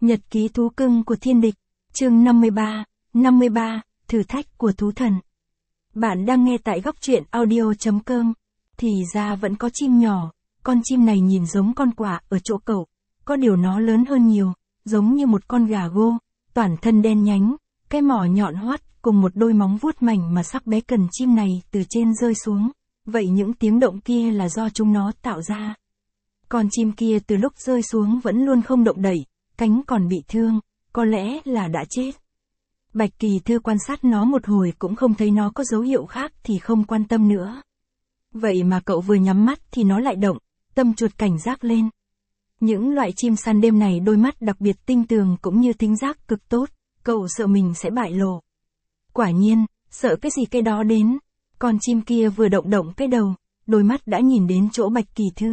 Nhật ký thú cưng của thiên địch, chương 53, thử thách của thú thần. Bạn đang nghe tại góc truyện audio.com. Thì ra vẫn có chim nhỏ, con chim này nhìn giống con quạ ở chỗ cậu, có điều nó lớn hơn nhiều, giống như một con gà gô, toàn thân đen nhánh, cái mỏ nhọn hoắt cùng một đôi móng vuốt mảnh mà sắc bé cần chim này từ trên rơi xuống, vậy những tiếng động kia là do chúng nó tạo ra. Con chim kia từ lúc rơi xuống vẫn luôn không động đậy, cánh còn bị thương, có lẽ là đã chết. Bạch Kỳ Thư quan sát nó một hồi cũng không thấy nó có dấu hiệu khác thì không quan tâm nữa. Vậy mà cậu vừa nhắm mắt thì nó lại động, tâm chuột cảnh giác lên. Những loại chim săn đêm này đôi mắt đặc biệt tinh tường cũng như thính giác cực tốt, cậu sợ mình sẽ bại lộ. Quả nhiên, sợ cái gì cái đó đến. Con chim kia vừa động cái đầu, đôi mắt đã nhìn đến chỗ Bạch Kỳ Thư.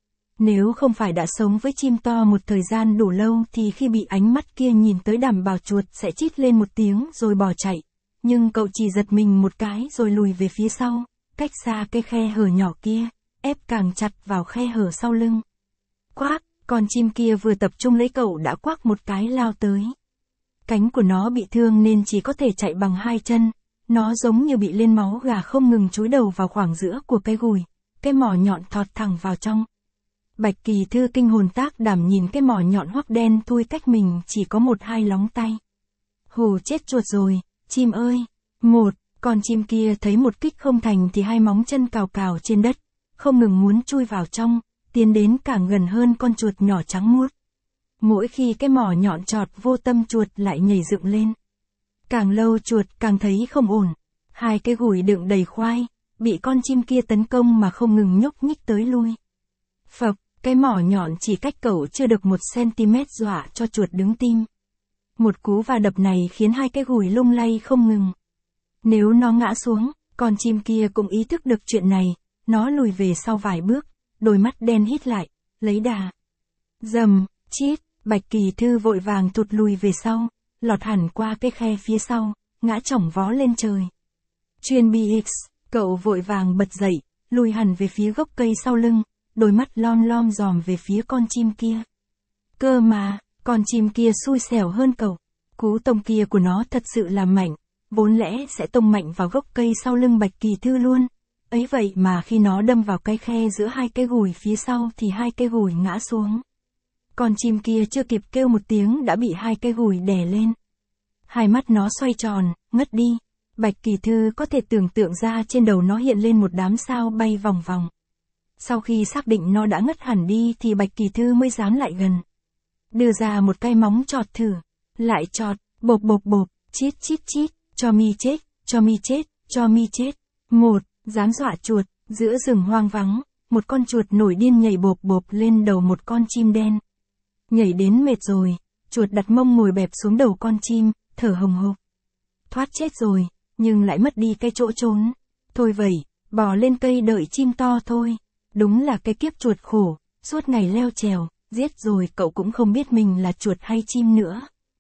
Nếu không phải đã sống với chim to một thời gian đủ lâu thì khi bị ánh mắt kia nhìn tới đảm bảo chuột sẽ chít lên một tiếng rồi bỏ chạy. Nhưng cậu chỉ giật mình một cái rồi lùi về phía sau, cách xa cái khe hở nhỏ kia, ép càng chặt vào khe hở sau lưng. Quác, con chim kia vừa tập trung lấy cậu đã quác một cái lao tới. Cánh của nó bị thương nên chỉ có thể chạy bằng hai chân, nó giống như bị lên máu gà không ngừng chúi đầu vào khoảng giữa của cái gùi, cái mỏ nhọn thọt thẳng vào trong. Bạch Kỳ Thư kinh hồn tác đảm nhìn cái mỏ nhọn hoắc đen thui cách mình chỉ có 1-2 lóng tay. Hù chết chuột rồi, chim ơi! Con chim kia thấy một kích không thành thì hai móng chân cào cào trên đất, không ngừng muốn chui vào trong, tiến đến càng gần hơn con chuột nhỏ trắng muốt. Mỗi khi cái mỏ nhọn chọt vô tâm chuột lại nhảy dựng lên. Càng lâu chuột càng thấy không ổn, hai cái gùi đựng đầy khoai, bị con chim kia tấn công mà không ngừng nhúc nhích tới lui. Phập, cái mỏ nhọn chỉ cách cậu chưa được 1 cm dọa cho chuột đứng tim. Một cú va đập này khiến hai cái gùi lung lay không ngừng. Nếu nó ngã xuống, con chim kia cũng ý thức được chuyện này, nó lùi về sau vài bước, đôi mắt đen hít lại, lấy đà. Rầm, chít, Bạch Kỳ Thư vội vàng thụt lùi về sau, lọt hẳn qua cái khe phía sau, ngã chỏng vó lên trời. Chuyên BX, cậu vội vàng bật dậy, lùi hẳn về phía gốc cây sau lưng, đôi mắt lom dòm về phía con chim kia. Cơ mà, con chim kia xui xẻo hơn cậu. Cú tông kia của nó thật sự là mạnh, vốn lẽ sẽ tông mạnh vào gốc cây sau lưng Bạch Kỳ Thư luôn. Ấy vậy mà khi nó đâm vào cái khe giữa hai cái gùi phía sau thì hai cái gùi ngã xuống. Con chim kia chưa kịp kêu một tiếng đã bị hai cái gùi đè lên. Hai mắt nó xoay tròn, ngất đi. Bạch Kỳ Thư có thể tưởng tượng ra trên đầu nó hiện lên một đám sao bay vòng vòng. Sau khi xác định nó đã ngất hẳn đi thì Bạch Kỳ Thư mới dán lại gần. Đưa ra một cái móng chọt thử. Lại chọt, bộp, chít, cho mi chết, cho mi chết. Dám dọa chuột, giữa rừng hoang vắng, một con chuột nổi điên nhảy bộp lên đầu một con chim đen. Nhảy đến mệt rồi, chuột đặt mông ngồi bẹp xuống đầu con chim, thở hồng hộc. Thoát chết rồi, nhưng lại mất đi cái chỗ trốn. Thôi vậy, bò lên cây đợi chim to thôi. Đúng là cái kiếp chuột khổ, suốt ngày leo trèo, giết rồi cậu cũng không biết mình là chuột hay chim nữa.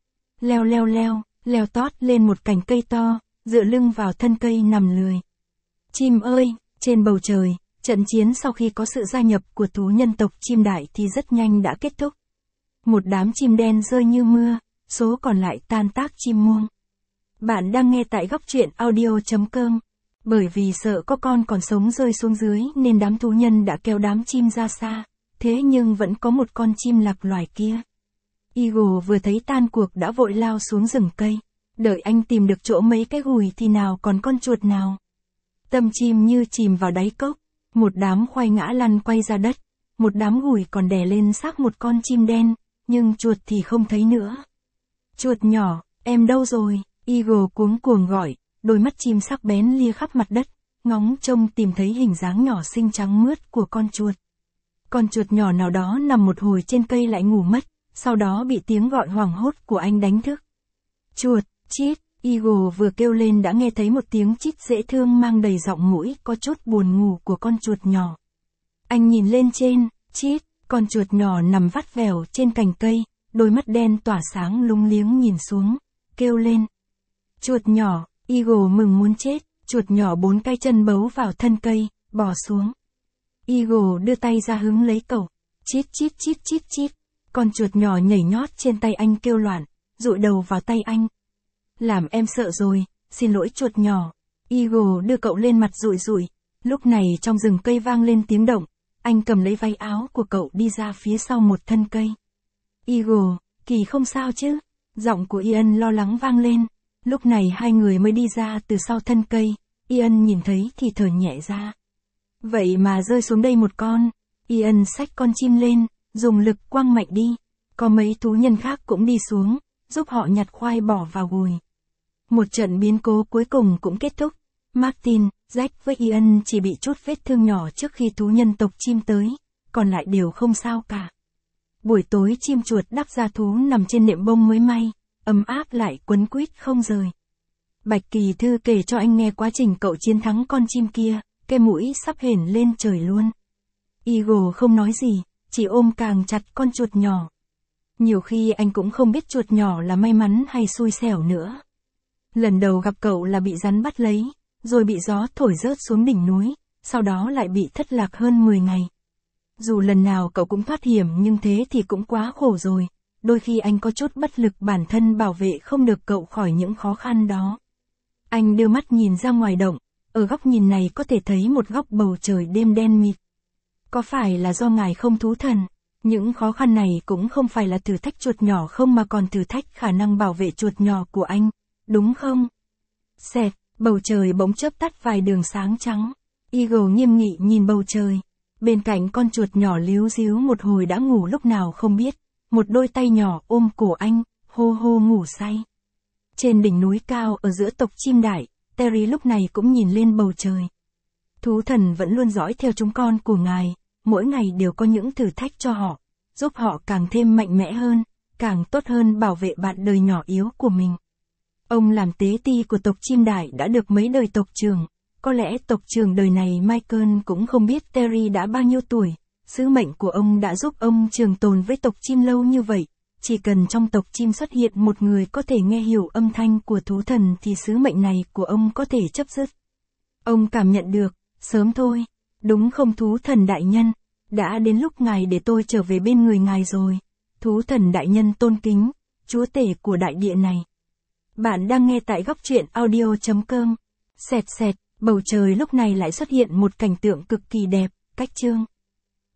Leo tót lên một cành cây to, dựa lưng vào thân cây nằm lười. Chim ơi, trên bầu trời, trận chiến sau khi có sự gia nhập của thú nhân tộc chim đại thì rất nhanh đã kết thúc. Một đám chim đen rơi như mưa, số còn lại tan tác chim muông. Bạn đang nghe tại góc truyện audio.com. Bởi vì sợ có con còn sống rơi xuống dưới nên đám thú nhân đã kéo đám chim ra xa, thế nhưng vẫn có một con chim lạc loài kia. Eagle vừa thấy tan cuộc đã vội lao xuống rừng cây, đợi anh tìm được chỗ mấy cái gùi thì nào còn con chuột nào. Tâm chim như chìm vào đáy cốc, một đám khoai ngã lăn quay ra đất, một đám gùi còn đè lên xác một con chim đen, nhưng chuột thì không thấy nữa. Chuột nhỏ, em đâu rồi? Eagle cuống cuồng gọi. Đôi mắt chim sắc bén lia khắp mặt đất, ngóng trông tìm thấy hình dáng nhỏ xinh trắng mướt của con chuột. Con chuột nhỏ nào đó nằm một hồi trên cây lại ngủ mất, sau đó bị tiếng gọi hoảng hốt của anh đánh thức. Chuột, chít, Eagle vừa kêu lên đã nghe thấy một tiếng chít dễ thương mang đầy giọng mũi có chút buồn ngủ của con chuột nhỏ. Anh nhìn lên trên, chít, con chuột nhỏ nằm vắt vẻo trên cành cây, đôi mắt đen tỏa sáng lung liếng nhìn xuống, kêu lên. Chuột nhỏ. Eagle mừng muốn chết, chuột nhỏ 4 cái chân bấu vào thân cây, bò xuống. Eagle đưa tay ra hứng lấy cậu. Chít. Con chuột nhỏ nhảy nhót trên tay anh kêu loạn, dụi đầu vào tay anh. Làm em sợ rồi, xin lỗi chuột nhỏ. Eagle đưa cậu lên mặt rụi rụi. Lúc này trong rừng cây vang lên tiếng động, anh cầm lấy váy áo của cậu đi ra phía sau một thân cây. Eagle, Kỳ không sao chứ? Giọng của Ian lo lắng vang lên. Lúc này hai người mới đi ra từ sau thân cây, Ian nhìn thấy thì thở nhẹ ra. Vậy mà rơi xuống đây một con. Ian xách con chim lên, dùng lực quăng mạnh đi. Có mấy thú nhân khác cũng đi xuống, giúp họ nhặt khoai bỏ vào gùi. Một trận biến cố cuối cùng cũng kết thúc. Martin, Jack với Ian chỉ bị chút vết thương nhỏ trước khi thú nhân tộc chim tới, còn lại đều không sao cả. Buổi tối chim chuột đắp da thú nằm trên nệm bông mới may, ấm áp lại quấn quýt không rời. Bạch Kỳ Thư kể cho anh nghe quá trình cậu chiến thắng con chim kia, cái mũi sắp hển lên trời luôn. Eagle không nói gì, chỉ ôm càng chặt con chuột nhỏ. Nhiều khi anh cũng không biết chuột nhỏ là may mắn hay xui xẻo nữa. Lần đầu gặp cậu là bị rắn bắt lấy, rồi bị gió thổi rớt xuống đỉnh núi, sau đó lại bị thất lạc hơn 10 ngày. Dù lần nào cậu cũng thoát hiểm nhưng thế thì cũng quá khổ rồi, đôi khi anh có chút bất lực bản thân bảo vệ không được cậu khỏi những khó khăn đó. Anh đưa mắt nhìn ra ngoài động, ở góc nhìn này có thể thấy một góc bầu trời đêm đen mịt. Có phải là do ngài không thú thần? Những khó khăn này cũng không phải là thử thách chuột nhỏ không mà còn thử thách khả năng bảo vệ chuột nhỏ của anh, đúng không? Xẹt, bầu trời bỗng chớp tắt vài đường sáng trắng. Eagle nghiêm nghị nhìn bầu trời. Bên cạnh con chuột nhỏ líu ríu một hồi đã ngủ lúc nào không biết. Một đôi tay nhỏ ôm cổ anh, hô hô ngủ say. Trên đỉnh núi cao ở giữa tộc chim đại, Terry lúc này cũng nhìn lên bầu trời. Thú thần vẫn luôn dõi theo chúng con của ngài, mỗi ngày đều có những thử thách cho họ, giúp họ càng thêm mạnh mẽ hơn, càng tốt hơn bảo vệ bạn đời nhỏ yếu của mình. Ông làm tế ti của tộc chim đại đã được mấy đời tộc trưởng, có lẽ tộc trưởng đời này Michael cũng không biết Terry đã bao nhiêu tuổi, sứ mệnh của ông đã giúp ông trường tồn với tộc chim lâu như vậy, chỉ cần trong tộc chim xuất hiện một người có thể nghe hiểu âm thanh của thú thần thì sứ mệnh này của ông có thể chấm dứt. Ông cảm nhận được, sớm thôi, đúng không thú thần đại nhân, đã đến lúc ngài để tôi trở về bên người ngài rồi, thú thần đại nhân tôn kính, chúa tể của đại địa này. Bạn đang nghe tại góc truyện audio.com. Xẹt xẹt, bầu trời lúc này lại xuất hiện một cảnh tượng cực kỳ đẹp, cách chương.